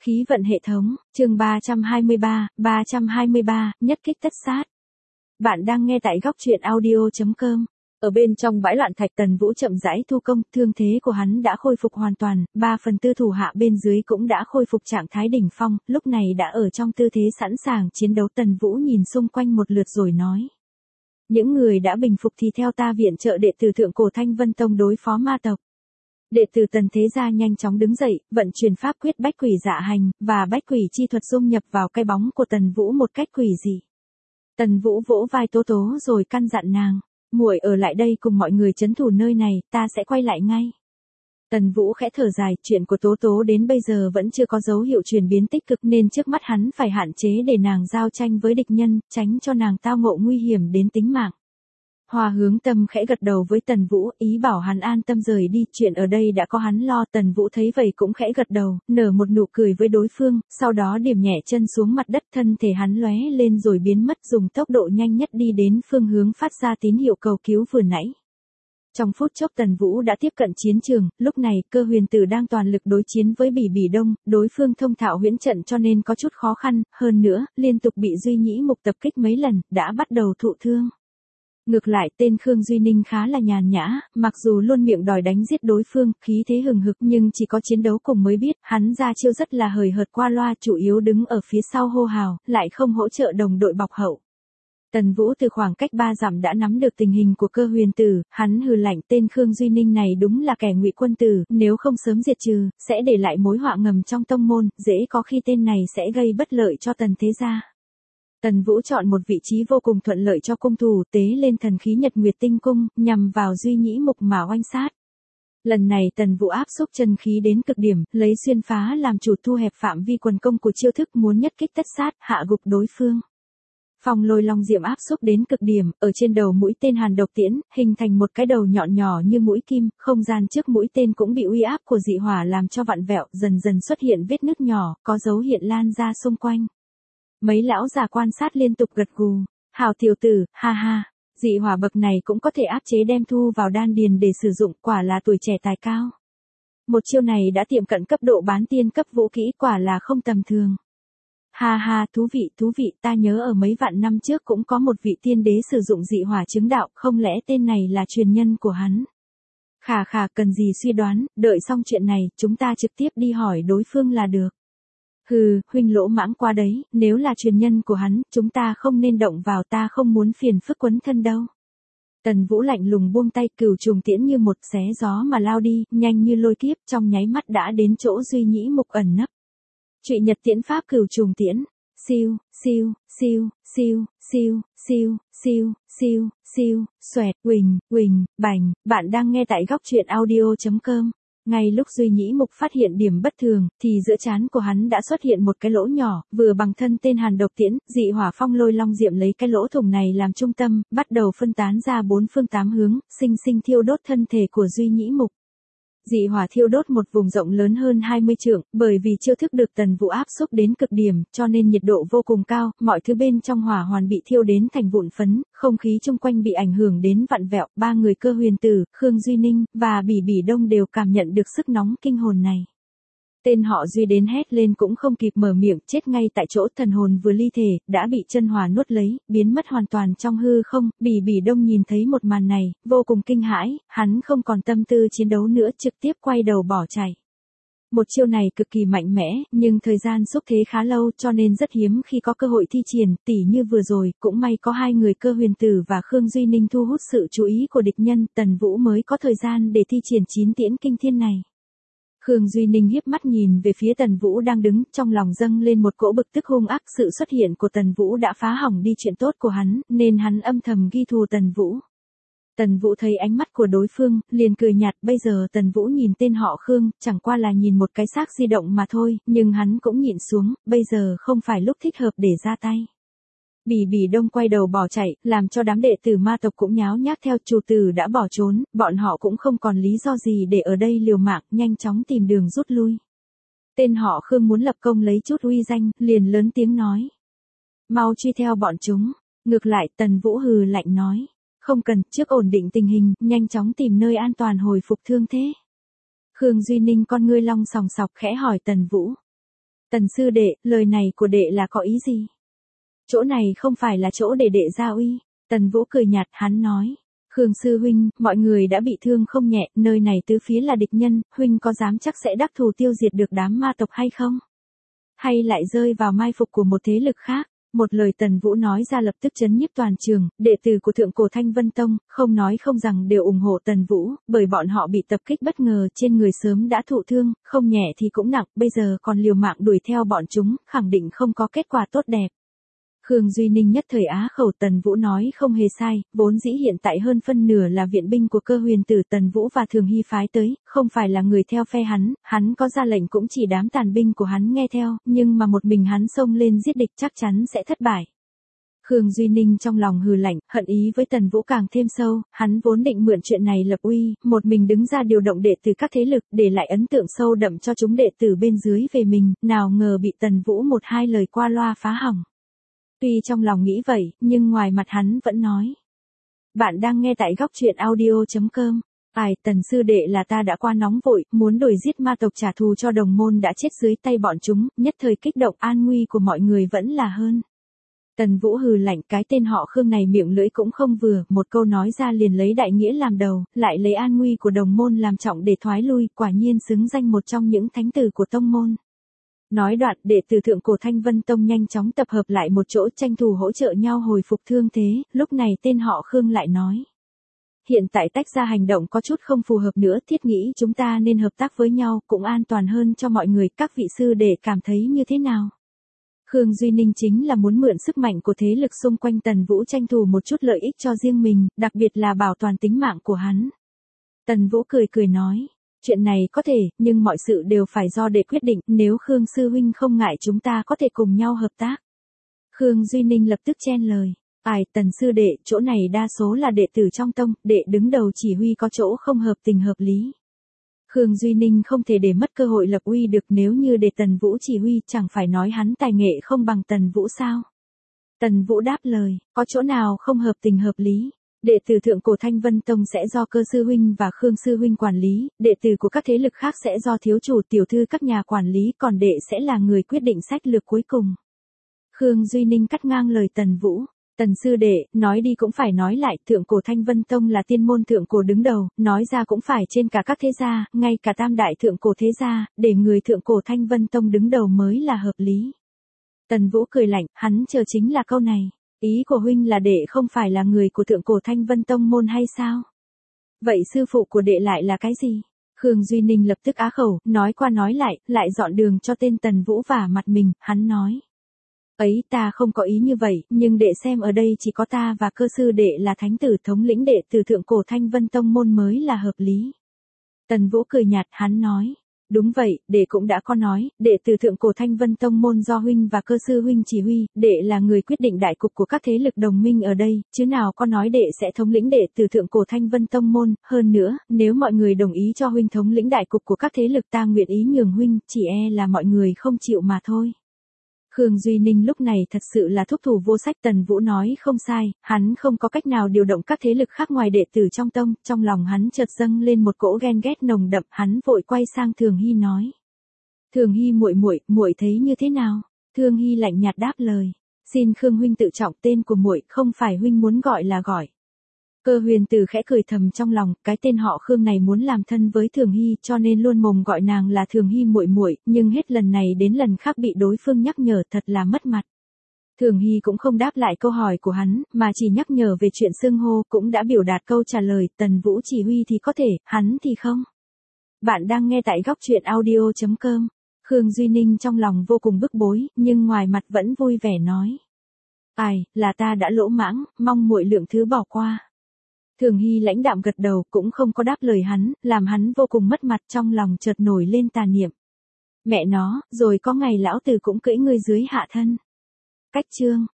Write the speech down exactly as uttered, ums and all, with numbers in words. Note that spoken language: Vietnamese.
Khí vận hệ thống, chương ba trăm hai mươi ba, ba trăm hai mươi ba, nhất kích tất sát. Bạn đang nghe tại góc truyện audio chấm com. Ở bên trong bãi loạn thạch, Tần Vũ chậm rãi thu công, thương thế của hắn đã khôi phục hoàn toàn, ba phần tư thủ hạ bên dưới cũng đã khôi phục trạng thái đỉnh phong, lúc này đã ở trong tư thế sẵn sàng chiến đấu. Tần Vũ nhìn xung quanh một lượt rồi nói: những người đã bình phục thì theo ta viện trợ đệ tử thượng cổ Thanh Vân Tông đối phó ma tộc. Đệ tử Tần Thế Gia nhanh chóng đứng dậy, vận chuyển pháp quyết bách quỷ dạ hành, và bách quỷ chi thuật dung nhập vào cái bóng của Tần Vũ một cách quỷ dị. Tần Vũ vỗ vai Tố Tố rồi căn dặn nàng: muội ở lại đây cùng mọi người trấn thủ nơi này, ta sẽ quay lại ngay. Tần Vũ khẽ thở dài, chuyện của Tố Tố đến bây giờ vẫn chưa có dấu hiệu chuyển biến tích cực nên trước mắt hắn phải hạn chế để nàng giao tranh với địch nhân, tránh cho nàng tao ngộ nguy hiểm đến tính mạng. Hoa Hướng Tâm khẽ gật đầu với Tần Vũ, ý bảo hắn an tâm rời đi, chuyện ở đây đã có hắn lo. Tần Vũ thấy vậy cũng khẽ gật đầu, nở một nụ cười với đối phương, sau đó điểm nhẹ chân xuống mặt đất, thân thể hắn lóe lên rồi biến mất, dùng tốc độ nhanh nhất đi đến phương hướng phát ra tín hiệu cầu cứu vừa nãy. Trong phút chốc Tần Vũ đã tiếp cận chiến trường, lúc này Cơ Huyền Tử đang toàn lực đối chiến với Bỉ Bỉ Đông, đối phương thông thạo huyễn trận cho nên có chút khó khăn, hơn nữa, liên tục bị Duy Nhĩ Mục tập kích mấy lần, đã bắt đầu thụ thương. Ngược lại tên Khương Duy Ninh khá là nhàn nhã, mặc dù luôn miệng đòi đánh giết đối phương, khí thế hừng hực nhưng chỉ có chiến đấu cùng mới biết, hắn ra chiêu rất là hời hợt qua loa, chủ yếu đứng ở phía sau hô hào, lại không hỗ trợ đồng đội bọc hậu. Tần Vũ từ khoảng cách ba dặm đã nắm được tình hình của Cơ Huyền Tử, hắn hừ lạnh, tên Khương Duy Ninh này đúng là kẻ ngụy quân tử, nếu không sớm diệt trừ, sẽ để lại mối họa ngầm trong tông môn, dễ có khi tên này sẽ gây bất lợi cho Tần Thế Gia. Tần Vũ chọn một vị trí vô cùng thuận lợi cho cung thủ, tế lên thần khí Nhật Nguyệt Tinh Cung, nhằm vào Duy Nhĩ Mục mà oanh sát. Lần này Tần Vũ áp xúc chân khí đến cực điểm, lấy xuyên phá làm chủ, thu hẹp phạm vi quần công của chiêu thức, muốn nhất kích tất sát, hạ gục đối phương. Phong Lôi Long Diệm áp xúc đến cực điểm, ở trên đầu mũi tên hàn độc tiễn, hình thành một cái đầu nhọn nhỏ như mũi kim, không gian trước mũi tên cũng bị uy áp của dị hỏa làm cho vặn vẹo, dần dần xuất hiện vết nứt nhỏ, có dấu hiện lan ra xung quanh. Mấy lão già quan sát liên tục gật gù, hào tiểu tử, ha ha, dị hỏa bậc này cũng có thể áp chế đem thu vào đan điền để sử dụng, quả là tuổi trẻ tài cao. Một chiêu này đã tiệm cận cấp độ bán tiên cấp vũ kỹ, quả là không tầm thường. Ha ha, thú vị, thú vị, ta nhớ ở mấy vạn năm trước cũng có một vị tiên đế sử dụng dị hỏa chứng đạo, không lẽ tên này là truyền nhân của hắn? Khà khà, cần gì suy đoán, đợi xong chuyện này, chúng ta trực tiếp đi hỏi đối phương là được. Hừ, huynh lỗ mãng quá đấy, nếu là truyền nhân của hắn, chúng ta không nên động vào, ta không muốn phiền phức quấn thân đâu. Tần Vũ lạnh lùng buông tay, cửu trùng tiễn như một xé gió mà lao đi, nhanh như lôi kiếp, trong nháy mắt đã đến chỗ Duy Nhĩ Mục ẩn nấp. Trụy Nhật Tiễn Pháp cửu trùng tiễn, siêu, siêu, siêu, siêu, siêu, siêu, siêu, siêu, siêu, xoẹt, huỳnh, huỳnh, bành, bạn đang nghe tại góc truyện audio chấm com. Ngay lúc Duy Nhĩ Mục phát hiện điểm bất thường, thì giữa trán của hắn đã xuất hiện một cái lỗ nhỏ, vừa bằng thân tên hàn độc tiễn, dị hỏa Phong Lôi Long Diệm lấy cái lỗ thủng này làm trung tâm, bắt đầu phân tán ra bốn phương tám hướng, sinh sinh thiêu đốt thân thể của Duy Nhĩ Mục. Dị hỏa thiêu đốt một vùng rộng lớn hơn hai mươi trượng, bởi vì chiêu thức được Tần Vũ áp xúc đến cực điểm, cho nên nhiệt độ vô cùng cao, mọi thứ bên trong hỏa hoàn bị thiêu đến thành vụn phấn, không khí chung quanh bị ảnh hưởng đến vặn vẹo, ba người Cơ Huyền Tử, Khương Duy Ninh, và Bỉ Bỉ Đông đều cảm nhận được sức nóng kinh hồn này. Tên họ Duy đến hét lên cũng không kịp mở miệng, chết ngay tại chỗ, thần hồn vừa ly thể, đã bị chân hỏa nuốt lấy, biến mất hoàn toàn trong hư không. Bỉ Bỉ Đông nhìn thấy một màn này, vô cùng kinh hãi, hắn không còn tâm tư chiến đấu nữa, trực tiếp quay đầu bỏ chạy. Một chiêu này cực kỳ mạnh mẽ, nhưng thời gian xúc thế khá lâu cho nên rất hiếm khi có cơ hội thi triển, tỉ như vừa rồi, cũng may có hai người Cơ Huyền Tử và Khương Duy Ninh thu hút sự chú ý của địch nhân, Tần Vũ mới có thời gian để thi triển chín tiễn kinh thiên này. Khương Duy Ninh hiếp mắt nhìn về phía Tần Vũ đang đứng, trong lòng dâng lên một cỗ bực tức hung ác, sự xuất hiện của Tần Vũ đã phá hỏng đi chuyện tốt của hắn, nên hắn âm thầm ghi thù Tần Vũ. Tần Vũ thấy ánh mắt của đối phương, liền cười nhạt, bây giờ Tần Vũ nhìn tên họ Khương, chẳng qua là nhìn một cái xác di động mà thôi, nhưng hắn cũng nhịn xuống, bây giờ không phải lúc thích hợp để ra tay. Bỉ Bỉ Đông quay đầu bỏ chạy, làm cho đám đệ tử ma tộc cũng nháo nhác theo, chủ tử đã bỏ trốn, bọn họ cũng không còn lý do gì để ở đây liều mạng, nhanh chóng tìm đường rút lui. Tên họ Khương muốn lập công lấy chút uy danh, liền lớn tiếng nói: mau truy theo bọn chúng. Ngược lại Tần Vũ hừ lạnh nói: không cần, trước ổn định tình hình, nhanh chóng tìm nơi an toàn hồi phục thương thế. Khương Duy Ninh con ngươi long sòng sọc khẽ hỏi Tần Vũ: Tần sư đệ, lời này của đệ là có ý gì? Chỗ này không phải là chỗ để đệ ra uy. Tần Vũ cười nhạt, hắn nói. Khương sư huynh, mọi người đã bị thương không nhẹ, nơi này tứ phía là địch nhân, huynh có dám chắc sẽ đắc thù tiêu diệt được đám ma tộc hay không? Hay lại rơi vào mai phục của một thế lực khác? Một lời Tần Vũ nói ra lập tức chấn nhiếp toàn trường, đệ tử của Thượng Cổ Thanh Vân Tông, không nói không rằng đều ủng hộ Tần Vũ, bởi bọn họ bị tập kích bất ngờ, trên người sớm đã thụ thương, không nhẹ thì cũng nặng, bây giờ còn liều mạng đuổi theo bọn chúng, khẳng định không có kết quả tốt đẹp. Khương Duy Ninh nhất thời á khẩu. Tần Vũ nói không hề sai, vốn dĩ hiện tại hơn phân nửa là viện binh của Cơ Huyền Tử Tần Vũ và Thường Hy phái tới, không phải là người theo phe hắn, hắn có ra lệnh cũng chỉ đám tàn binh của hắn nghe theo, nhưng mà một mình hắn xông lên giết địch chắc chắn sẽ thất bại. Khương Duy Ninh trong lòng hừ lạnh, hận ý với Tần Vũ càng thêm sâu, hắn vốn định mượn chuyện này lập uy, một mình đứng ra điều động đệ tử các thế lực, để lại ấn tượng sâu đậm cho chúng đệ tử bên dưới về mình, nào ngờ bị Tần Vũ một hai lời qua loa phá hỏng. Tuy trong lòng nghĩ vậy, nhưng ngoài mặt hắn vẫn nói. Bạn đang nghe tại góc truyện audio chấm com. Ai, Tần sư đệ là ta đã qua nóng vội, muốn đuổi giết ma tộc trả thù cho đồng môn đã chết dưới tay bọn chúng, nhất thời kích động an nguy của mọi người vẫn là hơn. Tần Vũ hừ lạnh, cái tên họ Khương này miệng lưỡi cũng không vừa, một câu nói ra liền lấy đại nghĩa làm đầu, lại lấy an nguy của đồng môn làm trọng để thoái lui, quả nhiên xứng danh một trong những thánh tử của tông môn. Nói đoạn, đệ tử Thượng Cổ Thanh Vân Tông nhanh chóng tập hợp lại một chỗ tranh thủ hỗ trợ nhau hồi phục thương thế, lúc này tên họ Khương lại nói. Hiện tại tách ra hành động có chút không phù hợp nữa, thiết nghĩ chúng ta nên hợp tác với nhau, cũng an toàn hơn cho mọi người, các vị sư đệ cảm thấy như thế nào? Khương Duy Ninh chính là muốn mượn sức mạnh của thế lực xung quanh Tần Vũ tranh thủ một chút lợi ích cho riêng mình, đặc biệt là bảo toàn tính mạng của hắn. Tần Vũ cười cười nói. Chuyện này có thể, nhưng mọi sự đều phải do đệ quyết định, nếu Khương sư huynh không ngại chúng ta có thể cùng nhau hợp tác. Khương Duy Ninh lập tức chen lời. Ai, Tần sư đệ, chỗ này đa số là đệ tử trong tông, đệ đứng đầu chỉ huy có chỗ không hợp tình hợp lý. Khương Duy Ninh không thể để mất cơ hội lập uy được, nếu như để Tần Vũ chỉ huy chẳng phải nói hắn tài nghệ không bằng Tần Vũ sao? Tần Vũ đáp lời, có chỗ nào không hợp tình hợp lý? Đệ tử Thượng Cổ Thanh Vân Tông sẽ do Cơ sư huynh và Khương sư huynh quản lý, đệ tử của các thế lực khác sẽ do thiếu chủ tiểu thư các nhà quản lý, còn đệ sẽ là người quyết định sách lược cuối cùng. Khương Duy Ninh cắt ngang lời Tần Vũ. Tần sư đệ, nói đi cũng phải nói lại, Thượng Cổ Thanh Vân Tông là tiên môn thượng cổ đứng đầu, nói ra cũng phải trên cả các thế gia, ngay cả tam đại thượng cổ thế gia, để người Thượng Cổ Thanh Vân Tông đứng đầu mới là hợp lý. Tần Vũ cười lạnh, hắn chờ chính là câu này. Ý của huynh là đệ không phải là người của Thượng Cổ Thanh Vân Tông môn hay sao? Vậy sư phụ của đệ lại là cái gì? Khương Duy Ninh lập tức á khẩu, nói qua nói lại, lại dọn đường cho tên Tần Vũ vả mặt mình, hắn nói. Ấy, ta không có ý như vậy, nhưng đệ xem ở đây chỉ có ta và Cơ sư đệ là thánh tử thống lĩnh đệ từ Thượng Cổ Thanh Vân Tông môn mới là hợp lý. Tần Vũ cười nhạt, hắn nói. Đúng vậy, đệ cũng đã có nói, đệ từ Thượng Cổ Thanh Vân Tông môn do huynh và Cơ sư huynh chỉ huy, đệ là người quyết định đại cục của các thế lực đồng minh ở đây, chứ nào có nói đệ sẽ thống lĩnh đệ từ Thượng Cổ Thanh Vân Tông môn, hơn nữa, nếu mọi người đồng ý cho huynh thống lĩnh đại cục của các thế lực ta nguyện ý nhường huynh, chỉ e là mọi người không chịu mà thôi. Khương Duy Ninh lúc này thật sự là thúc thủ vô sách. Tần Vũ nói không sai, hắn không có cách nào điều động các thế lực khác ngoài đệ tử trong tông, trong lòng hắn chợt dâng lên một cỗ ghen ghét nồng đậm, hắn vội quay sang Thường Hy nói. Thường Hy muội muội, muội thấy như thế nào? Thường Hy lạnh nhạt đáp lời, xin Khương huynh tự trọng tên của muội, không phải huynh muốn gọi là gọi. Cơ Huyền Tử khẽ cười thầm trong lòng, cái tên họ Khương này muốn làm thân với Thường Hy, cho nên luôn mồm gọi nàng là Thường Hy muội muội, nhưng hết lần này đến lần khác bị đối phương nhắc nhở, thật là mất mặt. Thường Hy cũng không đáp lại câu hỏi của hắn, mà chỉ nhắc nhở về chuyện xưng hô, cũng đã biểu đạt câu trả lời, Tần Vũ chỉ huy thì có thể, hắn thì không. Bạn đang nghe tại góc truyện audio chấm com. Khương Duy Ninh trong lòng vô cùng bức bối, nhưng ngoài mặt vẫn vui vẻ nói. Ai, là ta đã lỗ mãng, mong muội lượng thứ bỏ qua. Thường Hy lãnh đạm gật đầu, cũng không có đáp lời hắn, làm hắn vô cùng mất mặt, trong lòng chợt nổi lên tà niệm. Mẹ nó, rồi có ngày lão tử cũng cưỡi ngươi dưới hạ thân. Cách chương